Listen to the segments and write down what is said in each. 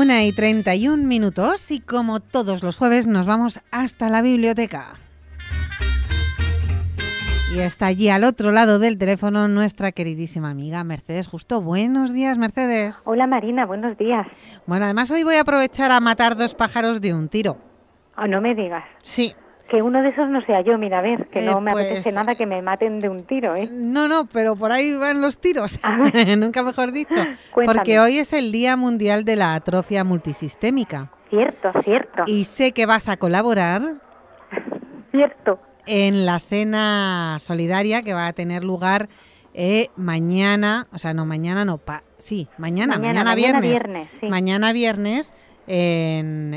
1:31 y como todos los jueves nos vamos hasta la biblioteca. Y está allí al otro lado del teléfono nuestra queridísima amiga Mercedes Justo. Buenos días, Mercedes. Hola, Marina, buenos días. Bueno, además hoy voy a aprovechar a matar 2 pájaros de un tiro. Oh, no me digas. Sí. Que uno de esos no sea yo, mira, a ver, que no me pues, apetece nada que me maten de un tiro, ¿eh? No, pero por ahí van los tiros, nunca mejor dicho. Cuéntame. Porque hoy es el Día Mundial de la Atrofia Multisistémica. Cierto. Y sé que vas a colaborar. Cierto. En la cena solidaria que va a tener lugar mañana, o sea, no, mañana no, mañana viernes. Sí. Mañana viernes en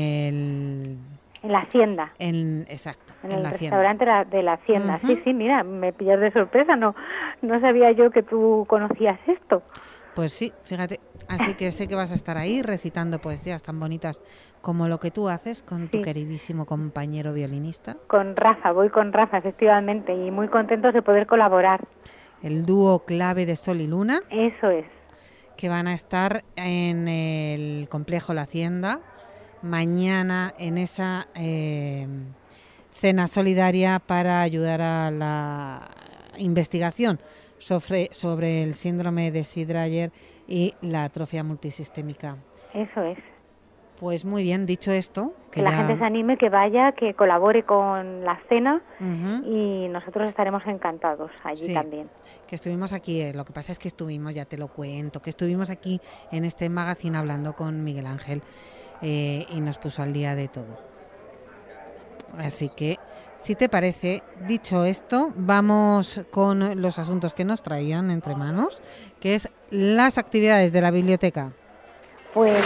la Hacienda. Exacto. En el la restaurante de la Hacienda. Uh-huh. Sí, mira, me pillas de sorpresa, no sabía yo que tú conocías esto. Pues sí, fíjate, así que sé que vas a estar ahí recitando poesías tan bonitas como lo que tú haces con tu queridísimo compañero violinista. Voy con Rafa, efectivamente, y muy contentos de poder colaborar. El dúo Clave de Sol y Luna. Eso es. Que van a estar en el complejo La Hacienda mañana en esa cena solidaria para ayudar a la investigación sobre el síndrome de Shire y la atrofia multisistémica. Eso es. Pues muy bien, dicho esto... Que la gente se anime, que vaya, que colabore con la cena y nosotros estaremos encantados allí también. Que estuvimos aquí, lo que pasa es que ya te lo cuento, que estuvimos aquí en este magazine hablando con Miguel Ángel y nos puso al día de todo. Así que, si te parece, dicho esto, vamos con los asuntos que nos traían entre manos, que es las actividades de la biblioteca. Pues...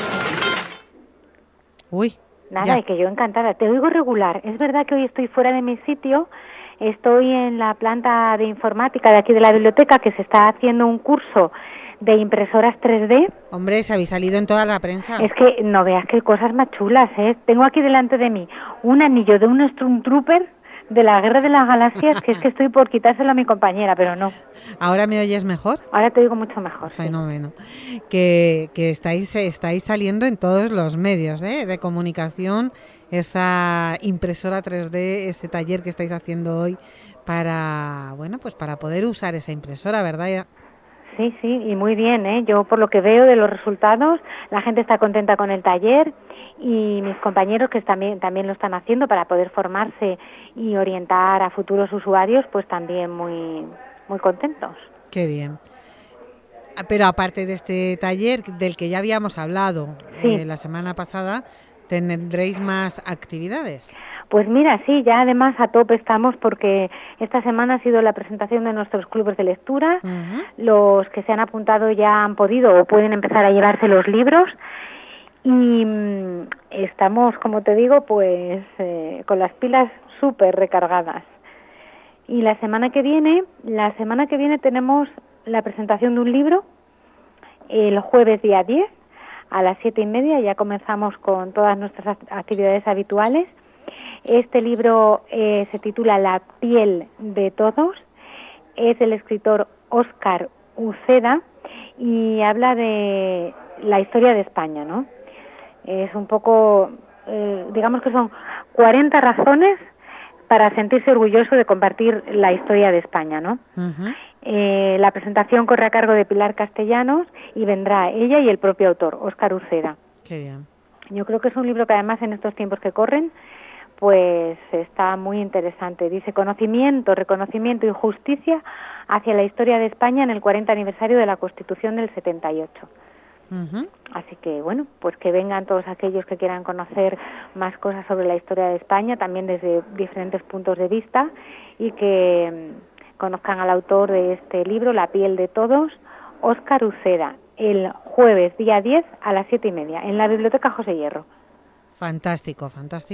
Uy, nada, y que yo encantada. Te oigo regular. Es verdad que hoy estoy fuera de mi sitio. Estoy en la planta de informática de aquí de la biblioteca, que se está haciendo un curso de impresoras 3D. Hombre, se habéis salido en toda la prensa. Es que no veas qué cosas más chulas, ¿eh? Tengo aquí delante de mí un anillo de un Stormtrooper de la Guerra de las Galaxias, que es que estoy por quitárselo a mi compañera, pero no. ¿Ahora me oyes mejor? Ahora te oigo mucho mejor. Fenómeno. Sí. Que estáis saliendo en todos los medios de comunicación, esa impresora 3D, ese taller que estáis haciendo hoy para poder usar esa impresora, ¿verdad? Sí, y muy bien, ¿eh? Yo por lo que veo de los resultados, la gente está contenta con el taller y mis compañeros que también lo están haciendo para poder formarse y orientar a futuros usuarios, pues también muy contentos. Qué bien. Pero aparte de este taller del que ya habíamos hablado la semana pasada, ¿tendréis más actividades? Pues mira, sí, ya además a tope estamos porque esta semana ha sido la presentación de nuestros clubes de lectura. Los que se han apuntado ya han podido o pueden empezar a llevarse los libros y estamos, como te digo, pues con las pilas súper recargadas. Y la semana que viene tenemos la presentación de un libro el jueves día 10 a las 7:30, ya comenzamos con todas nuestras actividades habituales. Este libro se titula La piel de todos, es del escritor Óscar Uceda y habla de la historia de España, ¿no? Es un poco, digamos que son 40 razones para sentirse orgulloso de compartir la historia de España, ¿no? La presentación corre a cargo de Pilar Castellanos y vendrá ella y el propio autor, Óscar Uceda. Qué bien. Yo creo que es un libro que además en estos tiempos que corren, pues está muy interesante. Dice: conocimiento, reconocimiento y justicia hacia la historia de España en el 40 aniversario de la Constitución del 78. Así que, bueno, pues que vengan todos aquellos que quieran conocer más cosas sobre la historia de España, también desde diferentes puntos de vista, y que conozcan al autor de este libro, La piel de todos, Óscar Uceda, el jueves día 10 a las 7:30, en la Biblioteca José Hierro. Fantástico.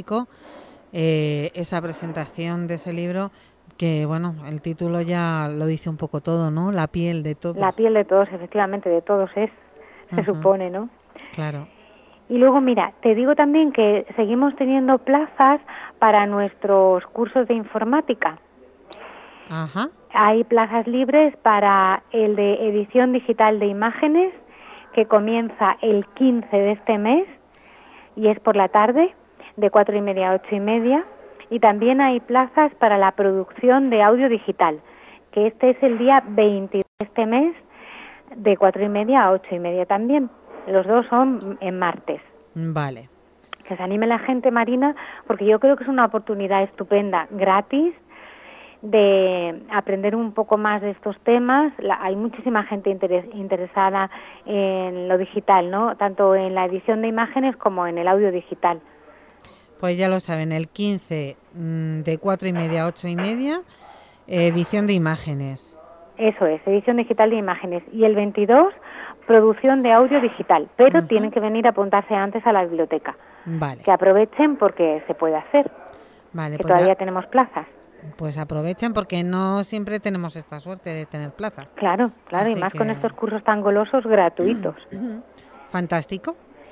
Esa presentación de ese libro, que bueno, el título ya lo dice un poco todo, ¿no? La piel de todos. La piel de todos, efectivamente, de todos se supone, ¿no? Claro. Y luego, mira, te digo también que seguimos teniendo plazas para nuestros cursos de informática. Hay plazas libres para el de edición digital de imágenes, que comienza el 15 de este mes y es por la tarde, de 4:30 a 8:30. Y también hay plazas para la producción de audio digital, que este es el día 20 de este mes, de 4:30 a 8:30 también. Los dos son en martes. Vale. Que se anime la gente, Marina, porque yo creo que es una oportunidad estupenda, gratis, de aprender un poco más de estos temas. Hay muchísima gente interesada en lo digital, ¿no? Tanto en la edición de imágenes como en el audio digital. Pues ya lo saben, el 15 de 4:30 a 8:30, edición de imágenes. Eso es, edición digital de imágenes. Y el 22, producción de audio digital. Pero tienen que venir a apuntarse antes a la biblioteca. Vale. Que aprovechen porque se puede hacer. Vale, que pues todavía tenemos plazas. Pues aprovechen porque no siempre tenemos esta suerte de tener plaza. Claro, Así y más que... con estos cursos tan golosos gratuitos. Fantástico.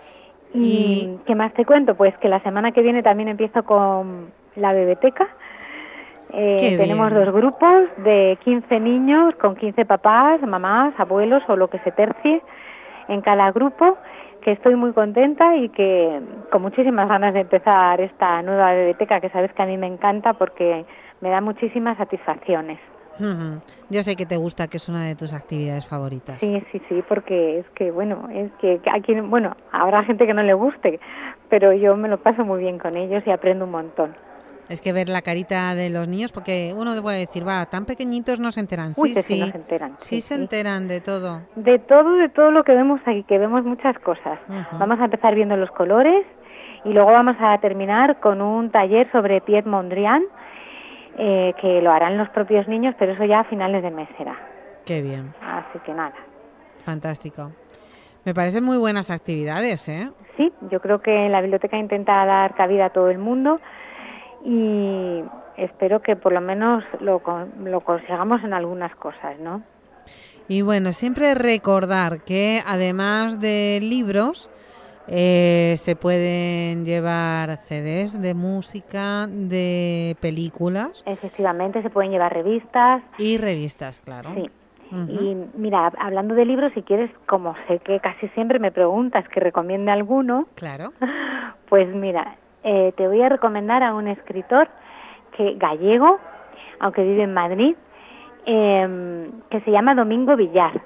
¿Y qué más te cuento? Pues que la semana que viene también empiezo con la Bebeteca. Tenemos 2 grupos de 15 niños con 15 papás, mamás, abuelos o lo que se tercie en cada grupo, que estoy muy contenta y que con muchísimas ganas de empezar esta nueva Bebeteca, que sabes que a mí me encanta porque me da muchísimas satisfacciones. Yo sé que te gusta, que es una de tus actividades favoritas. Sí, porque es que aquí, habrá gente que no le guste, pero yo me lo paso muy bien con ellos y aprendo un montón. Es que ver la carita de los niños, porque uno puede decir, tan pequeñitos no se enteran. Sí, no se enteran. Sí, se enteran de todo. De todo lo que vemos aquí, que vemos muchas cosas. Vamos a empezar viendo los colores y luego vamos a terminar con un taller sobre Piet Mondrian, que lo harán los propios niños, pero eso ya a finales de mes será. Qué bien. Así que nada. Fantástico. Me parecen muy buenas actividades, ¿eh? Sí, yo creo que la biblioteca intenta dar cabida a todo el mundo y espero que por lo menos lo consigamos en algunas cosas, ¿no? Y bueno, siempre recordar que además de libros, se pueden llevar CDs de música, de películas. Efectivamente, se pueden llevar revistas. Y revistas, claro. Sí. Y mira, hablando de libros, si quieres, como sé que casi siempre me preguntas que recomiende alguno. Claro. Pues mira, te voy a recomendar a un escritor gallego, aunque vive en Madrid, que se llama Domingo Villar.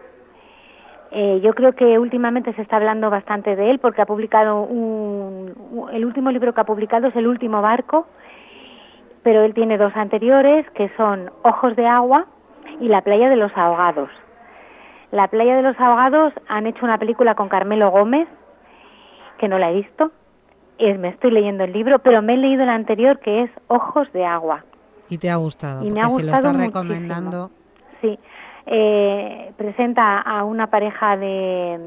Yo creo que últimamente se está hablando bastante de él porque ha publicado el último libro que ha publicado es El último barco, pero él tiene 2 anteriores que son Ojos de agua y La playa de los ahogados. La playa de los ahogados han hecho una película con Carmelo Gómez, que no la he visto. Me estoy leyendo el libro, pero me he leído el anterior que es Ojos de agua. ¿Y te ha gustado? Y me ha gustado si lo estás muchísimo. Recomendando. Sí. Presenta a una pareja es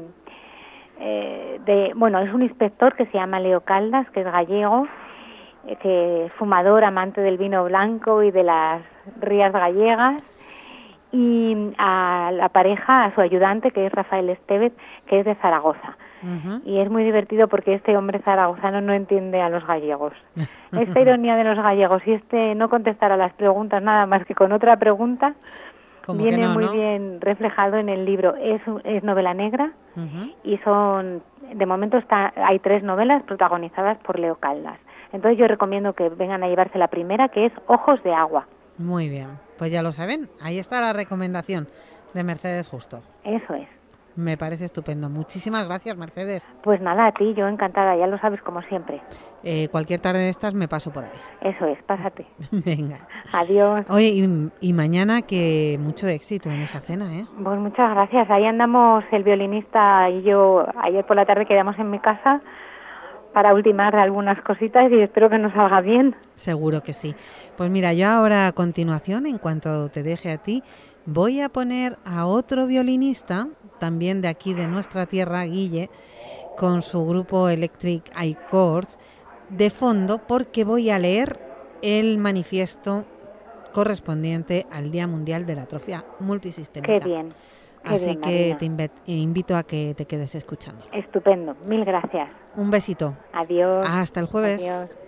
un inspector que se llama Leo Caldas, que es gallego, que es fumador, amante del vino blanco y de las rías gallegas, y a la pareja, a su ayudante, que es Rafael Estevez, que es de Zaragoza. Y es muy divertido porque este hombre zaragozano no entiende a los gallegos. Esta ironía de los gallegos y no contestar a las preguntas nada más que con otra pregunta viene muy bien reflejado en el libro. Es novela negra y de momento hay 3 novelas protagonizadas por Leo Caldas. Entonces yo recomiendo que vengan a llevarse la primera, que es Ojos de agua. Muy bien, pues ya lo saben, ahí está la recomendación de Mercedes Justo. Eso es. Me parece estupendo. Muchísimas gracias, Mercedes. Pues nada, a ti, yo encantada, ya lo sabes, como siempre. Cualquier tarde de estas me paso por ahí. Eso es, pásate. Venga. Adiós. Oye, y mañana que mucho éxito en esa cena, ¿eh? Pues muchas gracias. Ahí andamos el violinista y yo. Ayer por la tarde quedamos en mi casa para ultimar algunas cositas y espero que nos salga bien. Seguro que sí. Pues mira, yo ahora a continuación, en cuanto te deje a ti, voy a poner a otro violinista, también de aquí de nuestra tierra, Guille, con su grupo Electric Eye Chords, de fondo, porque voy a leer el manifiesto correspondiente al Día Mundial de la Atrofia Multisistémica. Qué bien. Así que te invito a que te quedes escuchando. Estupendo. Mil gracias. Un besito. Adiós. Hasta el jueves. Adiós.